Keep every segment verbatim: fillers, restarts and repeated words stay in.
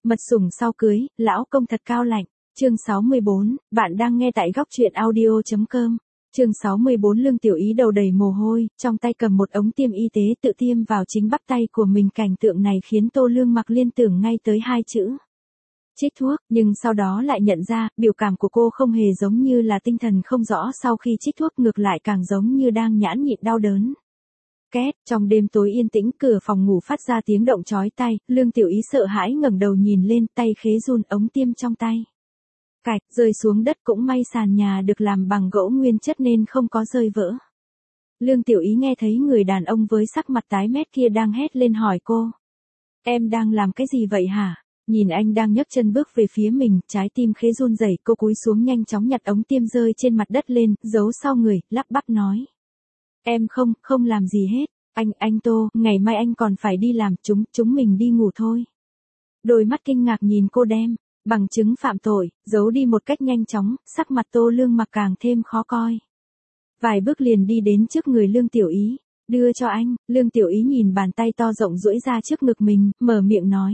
Mật sủng sau cưới, lão công thật cao lạnh. Chương sáu mươi bốn, bạn đang nghe tại góc truyện audio.com. Chương sáu mươi bốn Lương Tiểu Ý đầu đầy mồ hôi, trong tay cầm một ống tiêm y tế tự tiêm vào chính bắp tay của mình. Cảnh tượng này khiến Tô Lương Mặc liên tưởng ngay tới hai chữ trích thuốc, nhưng sau đó lại nhận ra, biểu cảm của cô không hề giống như là tinh thần không rõ sau khi trích thuốc, ngược lại càng giống như đang nhẫn nhịn đau đớn. Két, trong đêm tối yên tĩnh, cửa phòng ngủ phát ra tiếng động chói tai, Lương Tiểu Ý sợ hãi ngẩng đầu nhìn lên, tay khế run, ống tiêm trong tay cạch, rơi xuống đất. Cũng may sàn nhà được làm bằng gỗ nguyên chất nên không có rơi vỡ. Lương Tiểu Ý nghe thấy người đàn ông với sắc mặt tái mét kia đang hét lên hỏi cô. Em đang làm cái gì vậy hả? Nhìn anh đang nhấc chân bước về phía mình, trái tim khế run rẩy, cô cúi xuống nhanh chóng nhặt ống tiêm rơi trên mặt đất lên, giấu sau người, lắp bắp nói. Em không, không làm gì hết. Anh, anh Tô, ngày mai anh còn phải đi làm, chúng, chúng mình đi ngủ thôi. Đôi mắt kinh ngạc nhìn cô đem bằng chứng phạm tội, giấu đi một cách nhanh chóng, sắc mặt Tô Lương Mặc càng thêm khó coi. Vài bước liền đi đến trước người Lương Tiểu Ý, đưa cho anh. Lương Tiểu Ý nhìn bàn tay to rộng duỗi ra trước ngực mình, mở miệng nói.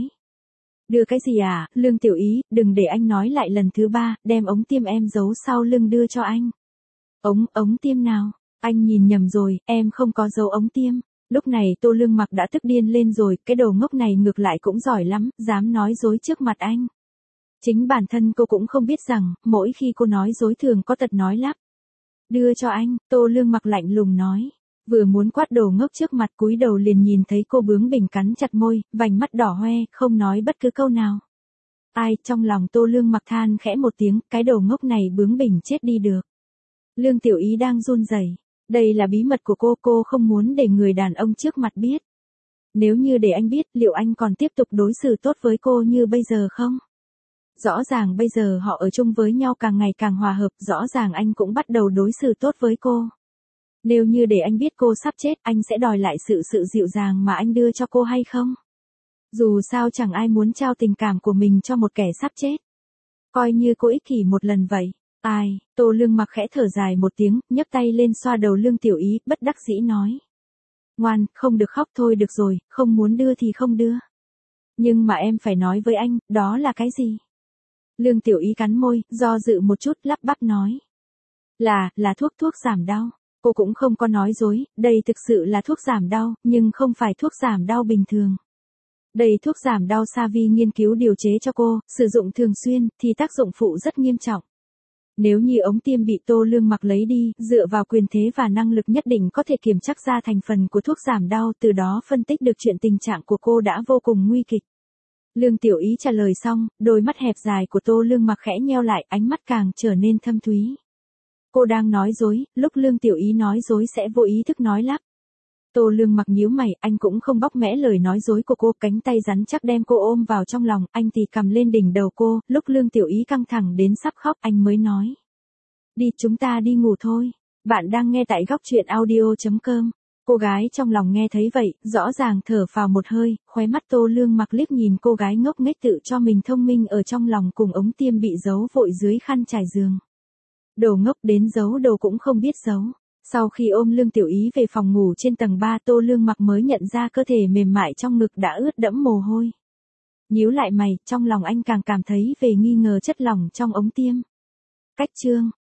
Đưa cái gì à, Lương Tiểu Ý, đừng để anh nói lại lần thứ ba, đem ống tiêm em giấu sau lưng đưa cho anh. Ống, ống tiêm nào? Anh nhìn nhầm rồi, em không có giấu ống tiêm. Lúc này Tô Lương Mặc đã tức điên lên rồi, cái đồ ngốc này ngược lại cũng giỏi lắm, dám nói dối trước mặt anh. Chính bản thân cô cũng không biết rằng, mỗi khi cô nói dối thường có tật nói lắp. Đưa cho anh, Tô Lương Mặc lạnh lùng nói. Vừa muốn quát đồ ngốc trước mặt, cúi đầu liền nhìn thấy cô bướng bỉnh cắn chặt môi, vành mắt đỏ hoe, không nói bất cứ câu nào. Ai, trong lòng Tô Lương Mặc than khẽ một tiếng, cái đồ ngốc này bướng bỉnh chết đi được. Lương Tiểu Ý đang run rẩy. Đây là bí mật của cô, cô không muốn để người đàn ông trước mặt biết. Nếu như để anh biết, liệu anh còn tiếp tục đối xử tốt với cô như bây giờ không? Rõ ràng bây giờ họ ở chung với nhau càng ngày càng hòa hợp, rõ ràng anh cũng bắt đầu đối xử tốt với cô. Nếu như để anh biết cô sắp chết, anh sẽ đòi lại sự sự dịu dàng mà anh đưa cho cô hay không? Dù sao chẳng ai muốn trao tình cảm của mình cho một kẻ sắp chết. Coi như cô ích kỷ một lần vậy. Ai, Tô Lương Mặc khẽ thở dài một tiếng, nhấc tay lên xoa đầu Lương Tiểu Ý, bất đắc dĩ nói. Ngoan, không được khóc thôi được rồi, không muốn đưa thì không đưa. Nhưng mà em phải nói với anh, đó là cái gì? Lương Tiểu Ý cắn môi, do dự một chút, lắp bắp nói. Là, là thuốc thuốc giảm đau. Cô cũng không có nói dối, đây thực sự là thuốc giảm đau, nhưng không phải thuốc giảm đau bình thường. Đây thuốc giảm đau Savi nghiên cứu điều chế cho cô, sử dụng thường xuyên, thì tác dụng phụ rất nghiêm trọng. Nếu như ống tiêm bị Tô Lương Mặc lấy đi, dựa vào quyền thế và năng lực nhất định có thể kiểm chắc ra thành phần của thuốc giảm đau, từ đó phân tích được chuyện tình trạng của cô đã vô cùng nguy kịch. Lương Tiểu Ý trả lời xong, đôi mắt hẹp dài của Tô Lương Mặc khẽ nheo lại, ánh mắt càng trở nên thâm thúy. Cô đang nói dối, lúc Lương Tiểu Ý nói dối sẽ vô ý thức nói lắp. Tô Lương Mặc nhíu mày, anh cũng không bóc mẽ lời nói dối của cô, cánh tay rắn chắc đem cô ôm vào trong lòng, anh thì cầm lên đỉnh đầu cô, lúc Lương Tiểu Ý căng thẳng đến sắp khóc, anh mới nói. Đi, chúng ta đi ngủ thôi. Bạn đang nghe tại góc truyện audio.com. Cô gái trong lòng nghe thấy vậy, rõ ràng thở phào một hơi, khóe mắt Tô Lương Mặc liếc nhìn cô gái ngốc nghếch tự cho mình thông minh ở trong lòng cùng ống tiêm bị giấu vội dưới khăn trải giường. Đồ ngốc đến giấu đồ cũng không biết giấu. Sau khi ôm Lương Tiểu Ý về phòng ngủ trên tầng ba, Tô Lương Mặc mới nhận ra cơ thể mềm mại trong ngực đã ướt đẫm mồ hôi. Nhíu lại mày, trong lòng anh càng cảm thấy về nghi ngờ chất lỏng trong ống tiêm. Cách chương